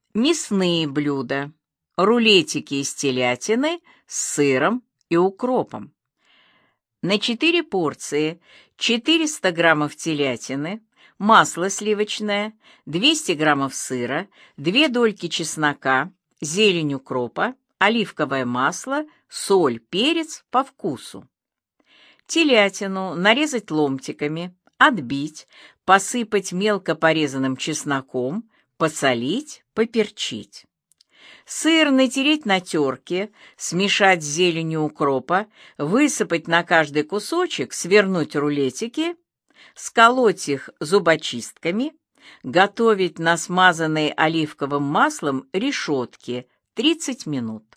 Мясные блюда. Рулетики из телятины с сыром и укропом. На 4 порции 400 граммов телятины, масло сливочное, 200 граммов сыра, 2 дольки чеснока, зелень укропа, оливковое масло, соль, перец по вкусу. Телятину нарезать ломтиками, отбить, посыпать мелко порезанным чесноком, посолить, поперчить. Сыр натереть на терке, смешать с зеленью укропа, высыпать на каждый кусочек, свернуть рулетики, сколоть их зубочистками, готовить на смазанной оливковым маслом решетке 30 минут.